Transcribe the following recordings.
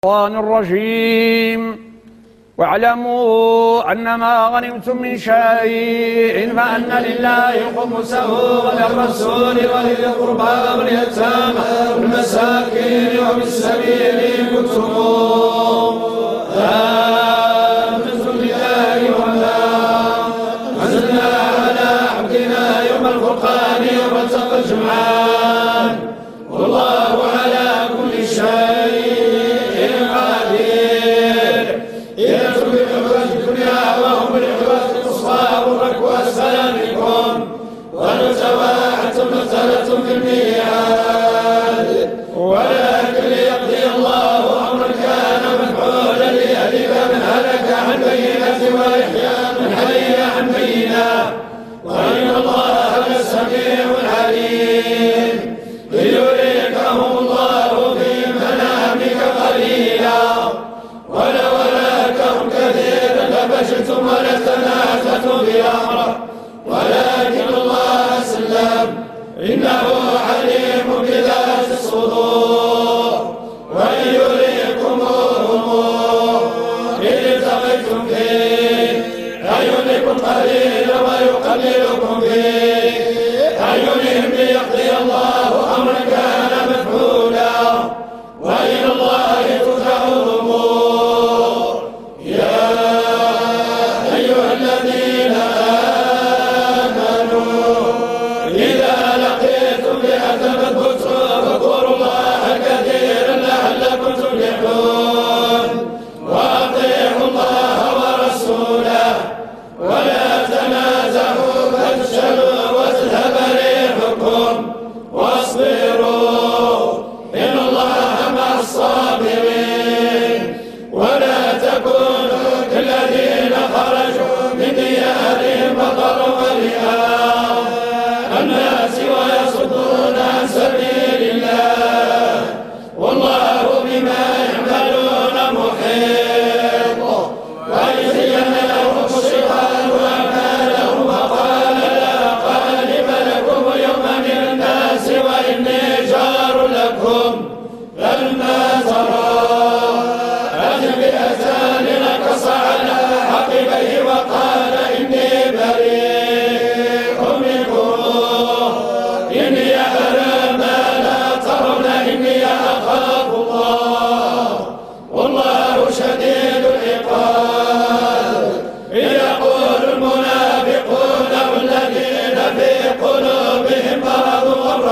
الشيطان الرجيم. واعلموا أنما غنمتم من شيء فأن لله خمسه وللرسول ولذي القربى واليتامى والمساكين وفي السبيل إن كنتم آمنتم بالله وما أنزلنا على عبدنا يوم الفرقان يوم التقى الجمعان والله على كل شيء قدير. يترك الحوادث الدنيا وهم بالحوادث القصوى والركوى السلام عليكم ونتواعدتم مسألة في الميعاد ولكن ليقضي الله أمرا كان مفعولا ليهلك من هلك عن بينة ويحيى من حي عن بينة وإن الله لسميع عليم. ليريكهم الله في منامك قليلا ولو أراكهم كثيرا لفشلتم ولتنازعتم في أمره ولكن الله سلم إنه عليم بذات الصدور. وإن يريكموهم إن التقيتم فيه أعينكم قليلا ويقللكم فيه أعينهم ليقضي الله أمرا كان مفعولا وإلى الله ترجع الأمور. يا أيها الذين آمنوا إذا لقيتم فئة فاثبتوا واذكروا الله كثيرا لعلكم تفلحون. وأطيعوا الله ورسوله ولا تنازعوا فتفشلوا وتذهب ريحكم واصبروا إن الله مع الصابرين. ولا تكونوا كالذين خرجوا من ديارهم بطرا ورئاء الناس ويصدون عن سبيل الله والله بما يعملون محيط. وزين لهم الشيطان أعمالهم وقال لا غالب لكم اليوم من الناس وإني جار لكم فلما ترى فئتان نكص على عقبيه وقال إني بريء منكم إني أرى ما لا ترون إني أخاف الله والله شديد العقاب. يقول المنافقون والذين في قلوبهم مرض غر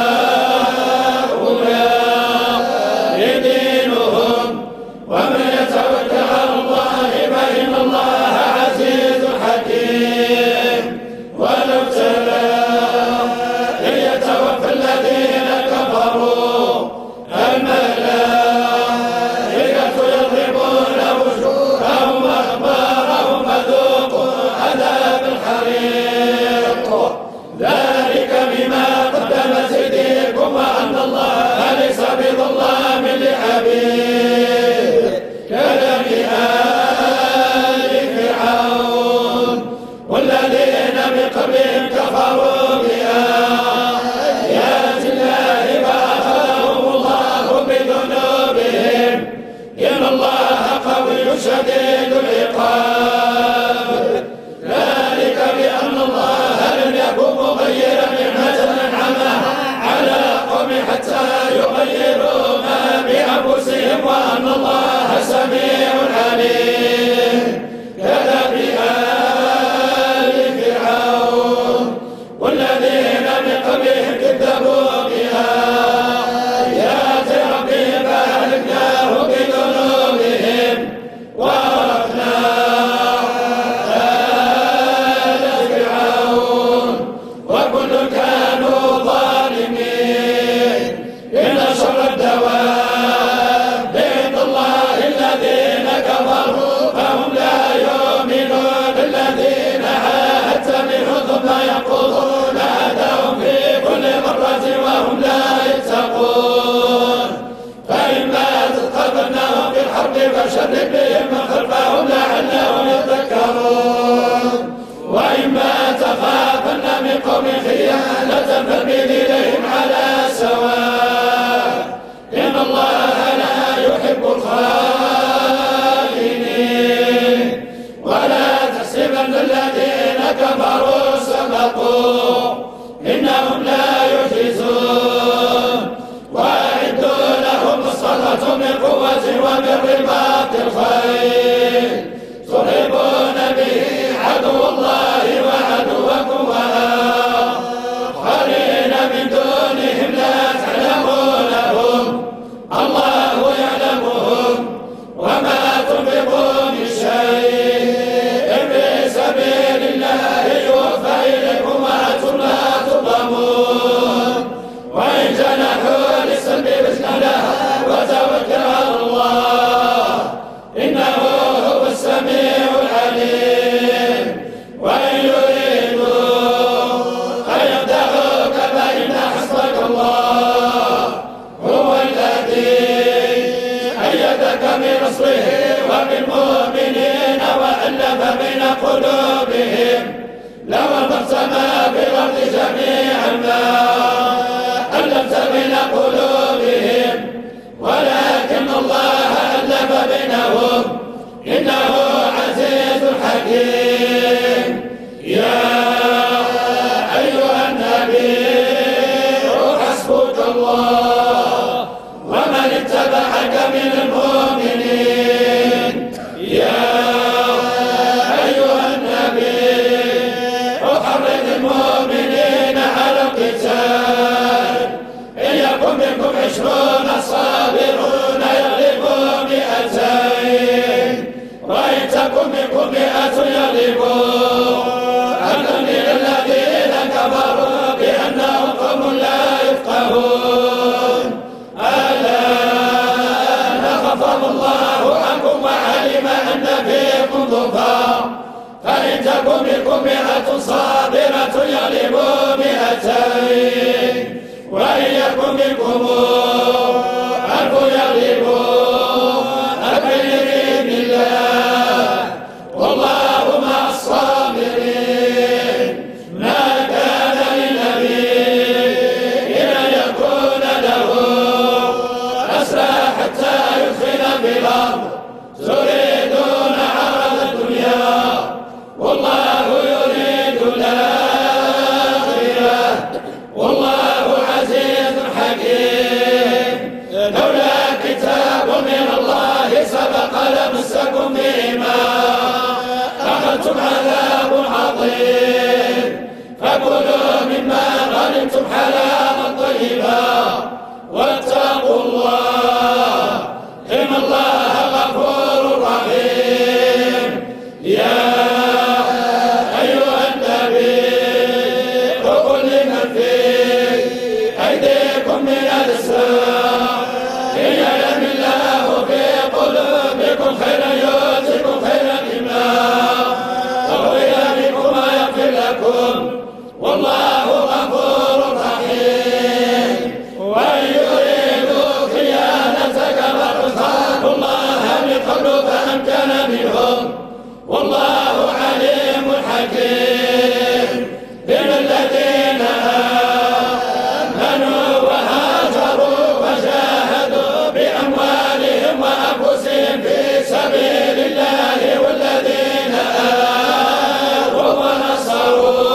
هؤلاء دينهم ومن يتوكل على الله فإن الله عزيز حكيم. ولو ترى إذ يتوفى الذين كفروا الملائكة يضربون وجوههم وأدبارهم فذوقوا عذاب الحريق ذلك بما قدمت أيديكم وأن الله ليس بظلام للعبيد. كدأب آل فرعون والذين من قبلهم كفروا بآيات الله فأخذهم الله بذنوبهم إن الله قوي شديد العقاب. ذلك بأن الله لم يكن مغيرا نعمة أنعمها على قوم حتى يغيروا ما بأنفسهم وأن الله سميع عليم. كدأب آل فرعون والذين من قبلهم كذبوا بآيات ربهم فأهلكناهم بذنوبهم وأغرقنا قوة وبالرباط الخيل ترهبون به عدو الله وعدوكم وآخرين من دونهم لا تعلمونهم الله يعلمهم وما تنفقوا من شيء في سبيل الله يوفى إليكم وأنتم لا تظلمون وإن جنحوا للسلم فاجنح لها وتوكل على الله إنه هو السميع العليم وإن يريدوا أن يخدعوك فإن حسبك الله هو الذي أيدك بنصره وبالمؤمنين وألف بين قلوبهم لو أنفقت ما في الأرض جميعا ما ألفت بين قلوبهم ولكن الله ألف بينهم إنه عزيز حكيم يا أيها النبي حسبك الله ومن اتبعك من المؤمنين يا أيها النبي حرض المؤمنين على القتال إن يكن منكم 20 صابرون يغلبوا 200 وإن تكن منكم 100 يغلبوا ألف من الذين كفروا بأنهم قوم لا يفقهون الآن خفف الله عنكم وعلم أن فيكم ضعفا فإن تكن منكم 100 صابرة يغلبوا 200 وإن يكن منكم 1000 يغلبوا 1000 بإذن الله والله مع الصابرين ما كان للنبي أن يكون له أسرى حتى يدخل في الأرض تريدون عرض الدنيا والله يريد الآخرة والله عزيز حكيم لولا كتاب من الله سبق لمسكم بما أخذتم عذاب عظيم فكلوا مما غنمتم حلالا طيبا واتقوا الله إن الله غفور رحيم يا أيها النبي قل لمن في أيديكم من الإسلام إن يعلم الله في قلوبكم خيرا يؤتكم خيرا مما أخرج منكم ويغفر لكم والله غفور رحيم وإن يريدوا خيانتك فقد خانوا الله من قبل فأمكن منهم والله عليم حكيم إن الذين آمنوا وهاجروا وجاهدوا بأموالهم وأنفسهم في سبيل الله والذين آووا ونصروا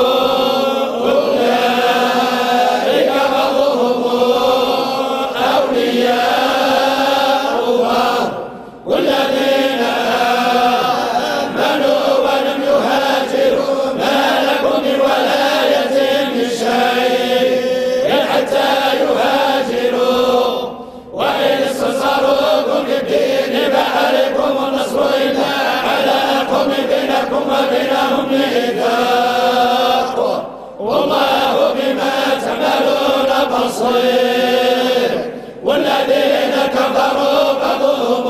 أولئك بعضهم أولياء الله والذين آمنوا ولم يهاجروا ما لكم من ولايتهم من شيء حتى يهاجروا وإن استصاروكم للدين فعليكم النصر إلا على قوم بينكم وبينهم ميثاق والله بما تعملون بصير والذين كفروا بعضهم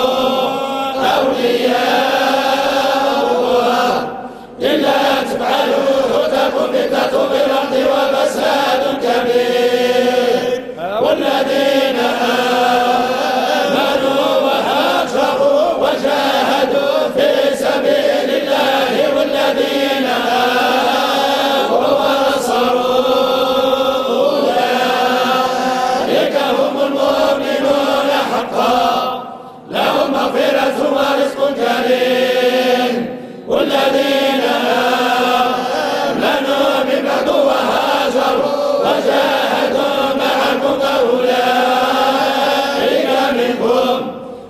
أولياء إلا تفعلوه تكن فتنة في الأرض وفساد كبير والذين آمنوا وهاجروا وجاهدوا في سبيل الله والذين آووا ونصروا أولئك هم المؤمنون حقا لهم مغفرة ورزق كريم والذين آمنوا من بعد وهاجروا وجاهدوا معكم أولئك منكم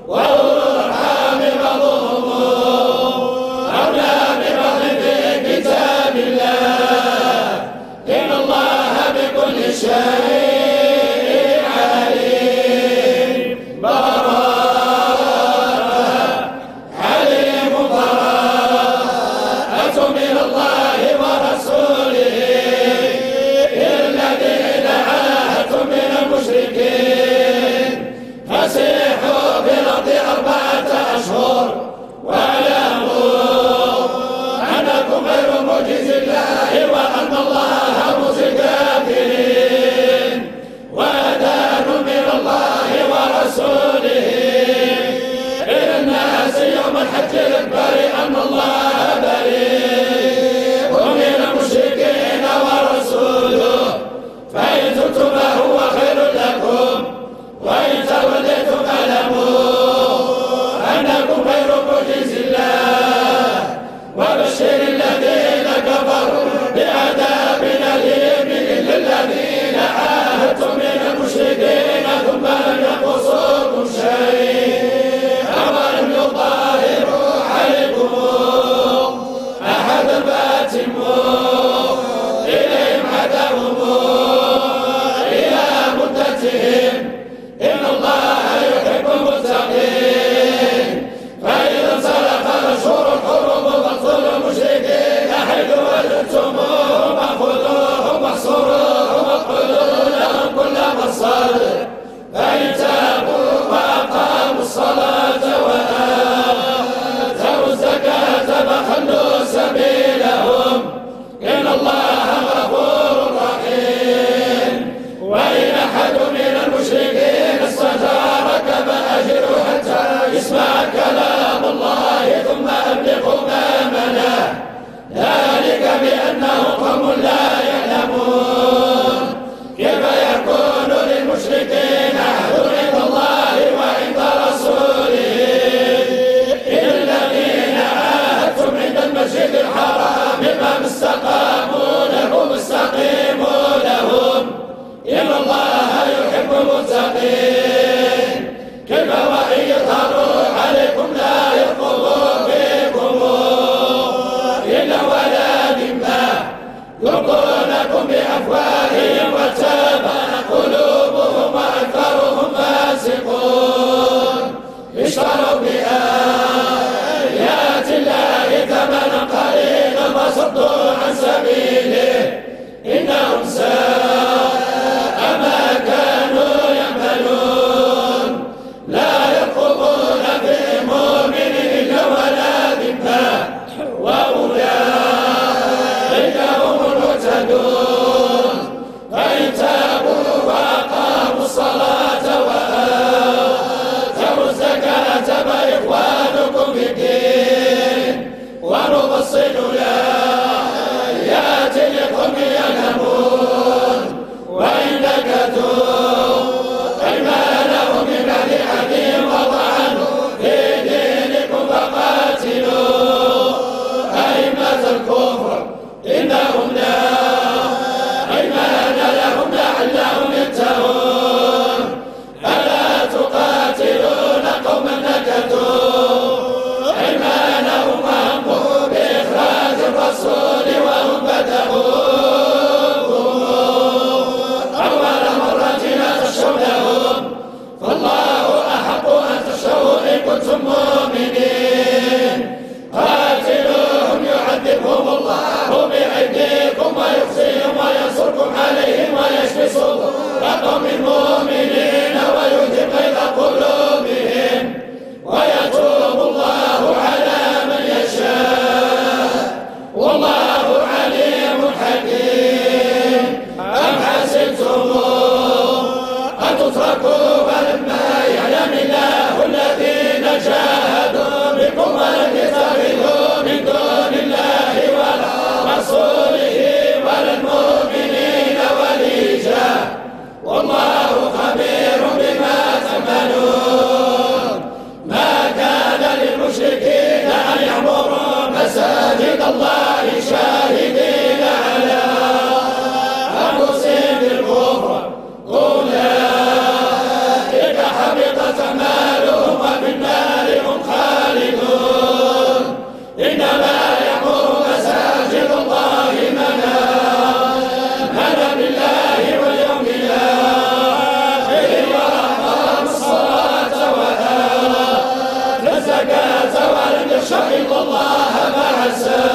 كفروا بآيات الله ثمنا قليلا فصدوا عن سبيله إنهم ساء ما كانوا يعملون لا يرقبون في مؤمن إلا ولا ذمة وأولئك هم المهتدون فإن تابوا وأقاموا الصلاة وآتوا الزكاة فإخوانكم في الدين ونفصل الآيات لقوم يعلمون وإن نكثوا أيمانهم من بعد عهدهم وطعنوا في دينكم فقاتلوا أئمة الكفر إنهم لا أيمان لهم لعلهم ينتهون ألا تقاتلون قوما نكثوا أيمانهم وهموا بإخراج الرسول وهم بدأوكم أول مرة لا تخشونهم فالله أحق أن تخشوه إن كنتم مؤمنين قاتلوهم يعذبهم الله بأيديكم ويخزيهم وينصركم عليهم ويشفي صدور قوم مؤمنين ويذهب غيظ قلوبهم ويتوب الله على من يشاء والله عليم حكيم أم حسبتم أن تتركوا ولما يعلم الله الذين جاهدوا بكم ولم يتخذوا من دون الله ولا رسوله ولا المؤمنين وليجا والله خبير بما تعملون ما كان للمشركين أن يعمروا مساجد الله شاهدين على أنفسهم بالكفر أولئك حبطت أعمالهم وفي النار هم خالدون إنما يعمر مساجد الله من آمن بالله واليوم الآخر وأقام الصلاة وآتى الزكاة ولم يخش إلا الله فعسى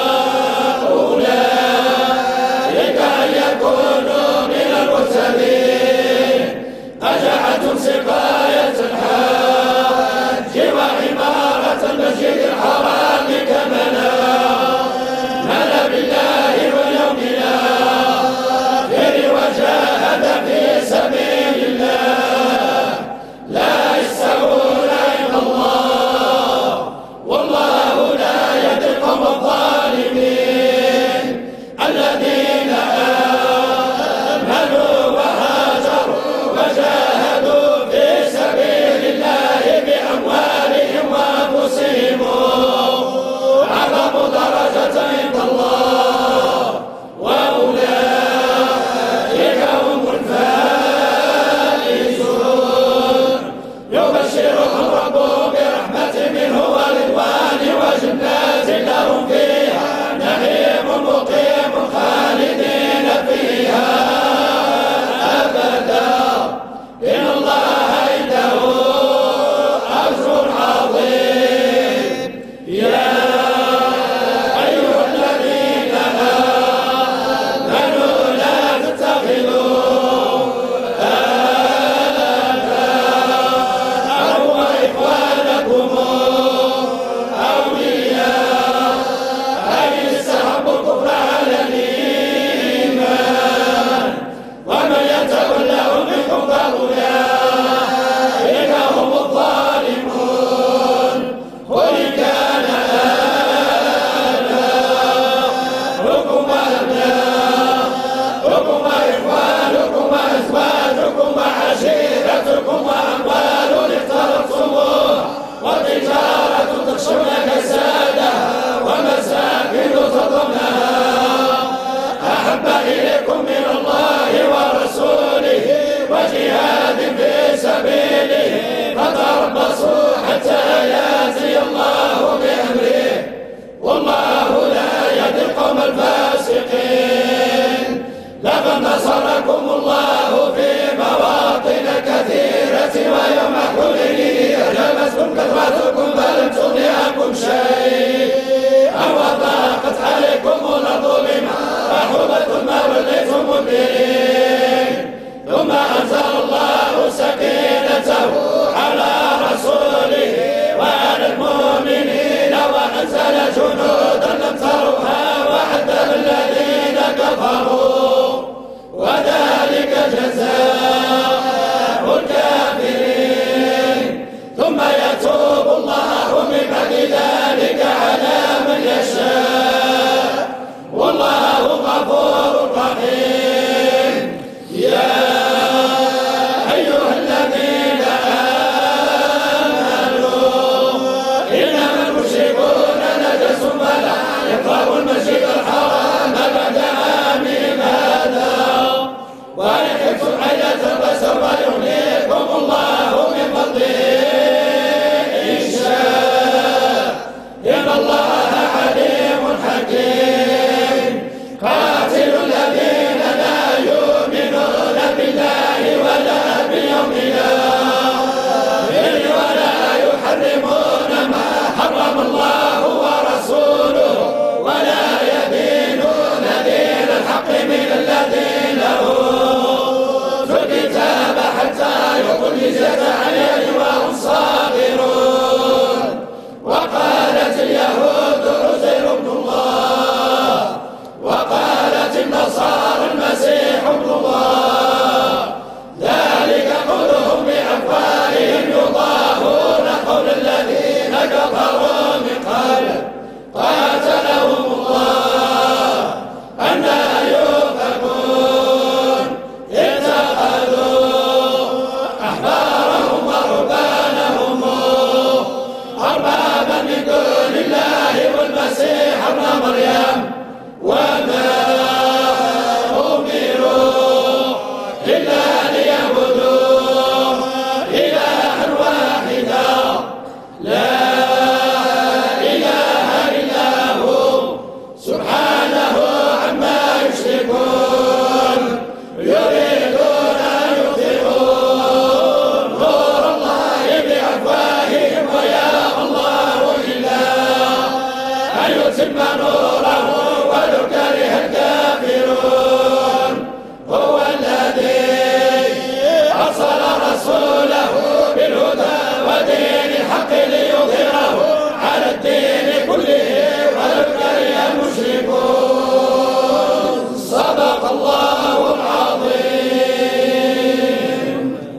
أولئك أن يكونوا من المهتدين أجعلتم سقاية الحاج وعمارة المسجد الحرام كمن آمن بالله واليوم الآخر وجاهد في سبيل الله لا يستوون عند الله والله لا لك